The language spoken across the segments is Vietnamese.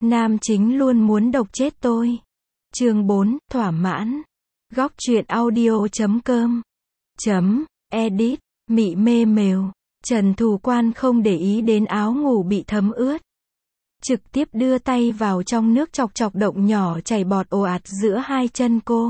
Nam chính luôn muốn độc chết tôi. Chương 4, thỏa mãn. Góc truyện audio.com Edit, mị mê mều. Trần Thù Quan không để ý đến áo ngủ bị thấm ướt. Trực tiếp đưa tay vào trong nước chọc chọc động nhỏ chảy bọt ồ ạt giữa hai chân cô.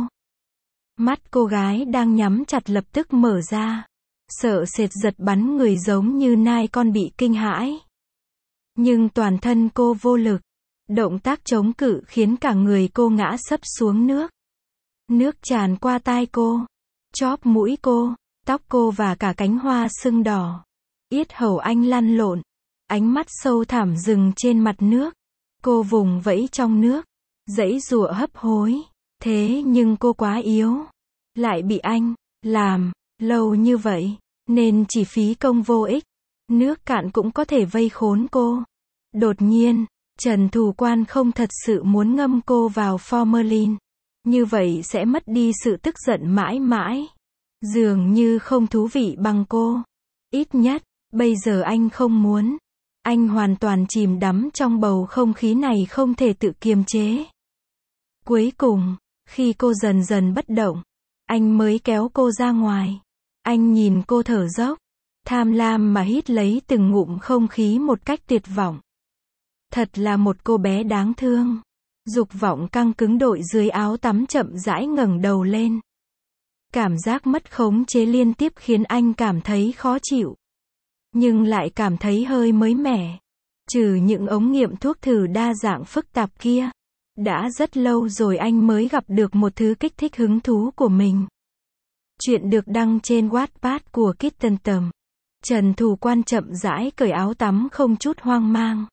Mắt cô gái đang nhắm chặt lập tức mở ra. Sợ sệt giật bắn người giống như nai con bị kinh hãi. Nhưng toàn thân cô vô lực. Động tác chống cự khiến cả người cô ngã sấp xuống nước. Nước tràn qua tai cô, chóp mũi cô, tóc cô và cả cánh hoa sưng đỏ. Yết hầu anh lăn lộn, ánh mắt sâu thẳm dừng trên mặt nước. Cô vùng vẫy trong nước, giãy giụa hấp hối. Thế nhưng cô quá yếu. Lại bị anh làm lâu như vậy, nên chỉ phí công vô ích. Nước cạn cũng có thể vây khốn cô. Đột nhiên, Trần Thù Quan không thật sự muốn ngâm cô vào formalin. Như vậy sẽ mất đi sự tức giận mãi mãi. Dường như không thú vị bằng cô. Ít nhất, bây giờ anh không muốn. Anh hoàn toàn chìm đắm trong bầu không khí này không thể tự kiềm chế. Cuối cùng, khi cô dần dần bất động, anh mới kéo cô ra ngoài. Anh nhìn cô thở dốc, tham lam mà hít lấy từng ngụm không khí một cách tuyệt vọng. Thật là một cô bé đáng thương. Dục vọng căng cứng đội dưới áo tắm chậm rãi ngẩng đầu lên. Cảm giác mất khống chế liên tiếp khiến anh cảm thấy khó chịu. Nhưng lại cảm thấy hơi mới mẻ. Trừ những ống nghiệm thuốc thử đa dạng phức tạp kia. Đã rất lâu rồi anh mới gặp được một thứ kích thích hứng thú của mình. Chuyện được đăng trên Wattpad của Kitten Tầm. Trần Thù Quan chậm rãi cởi áo tắm không chút hoang mang.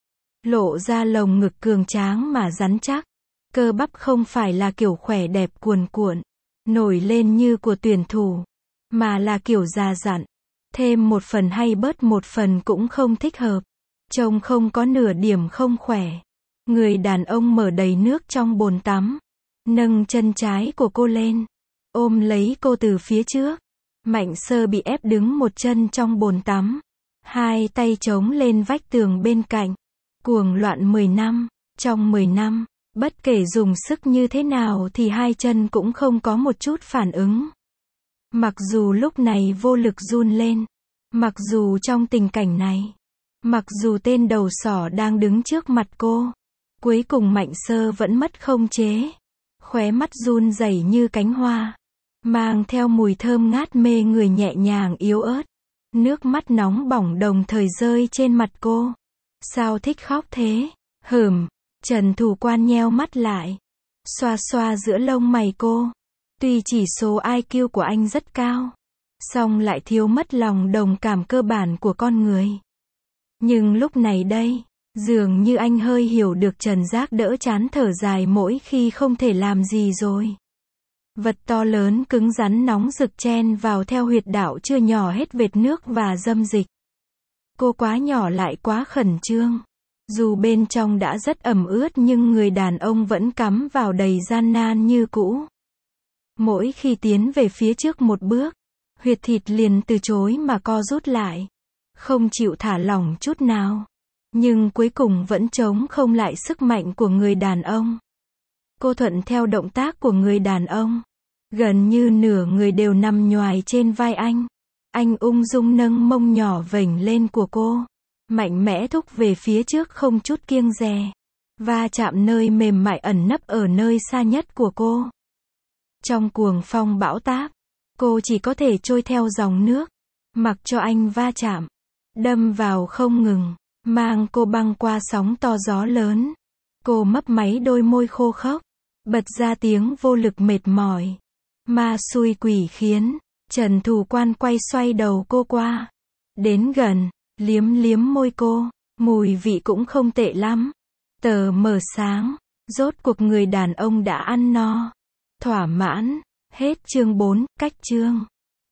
Lộ ra lồng ngực cường tráng mà rắn chắc. Cơ bắp không phải là kiểu khỏe đẹp cuồn cuộn, nổi lên như của tuyển thủ, mà là kiểu già dặn. Thêm một phần hay bớt một phần cũng không thích hợp. Trông không có nửa điểm không khỏe. Người đàn ông mở đầy nước trong bồn tắm. Nâng chân trái của cô lên. Ôm lấy cô từ phía trước. Mạnh Sơ bị ép đứng một chân trong bồn tắm. Hai tay chống lên vách tường bên cạnh. Cuồng loạn 10 năm. Trong 10 năm, bất kể dùng sức như thế nào thì hai chân cũng không có một chút phản ứng. Mặc dù lúc này vô lực run lên. Mặc dù trong tình cảnh này. Mặc dù tên đầu sỏ đang đứng trước mặt cô. Cuối cùng Mạnh Sơ vẫn mất không chế. Khóe mắt run rẩy như cánh hoa. Mang theo mùi thơm ngát mê người nhẹ nhàng yếu ớt. Nước mắt nóng bỏng đồng thời rơi trên mặt cô. Sao thích khóc thế? Trần Thù Quan nheo mắt lại. Xoa xoa giữa lông mày cô. Tuy chỉ số IQ của anh rất cao. Song lại thiếu mất lòng đồng cảm cơ bản của con người. Nhưng lúc này đây, dường như anh hơi hiểu được Trần Giác đỡ chán thở dài mỗi khi không thể làm gì rồi. Vật to lớn cứng rắn nóng rực chen vào theo huyệt đạo chưa nhỏ hết vệt nước và dâm dịch. Cô quá nhỏ lại quá khẩn trương. Dù bên trong đã rất ẩm ướt nhưng người đàn ông vẫn cắm vào đầy gian nan như cũ. Mỗi khi tiến về phía trước một bước, huyệt thịt liền từ chối mà co rút lại. Không chịu thả lỏng chút nào. Nhưng cuối cùng vẫn chống không lại sức mạnh của người đàn ông. Cô thuận theo động tác của người đàn ông. Gần như nửa người đều nằm nhoài trên vai anh. Anh ung dung nâng mông nhỏ vểnh lên của cô. Mạnh mẽ thúc về phía trước không chút kiêng dè. Va chạm nơi mềm mại ẩn nấp ở nơi xa nhất của cô. Trong cuồng phong bão táp, cô chỉ có thể trôi theo dòng nước. Mặc cho anh va chạm. Đâm vào không ngừng. Mang cô băng qua sóng to gió lớn. Cô mấp máy đôi môi khô khốc. Bật ra tiếng vô lực mệt mỏi. Ma xui quỷ khiến. Trần Thù Quan quay xoay đầu cô qua. Đến gần, liếm liếm môi cô. Mùi vị cũng không tệ lắm. Tờ mờ sáng. Rốt cuộc người đàn ông đã ăn no. Thỏa mãn. Hết chương 4, cách chương.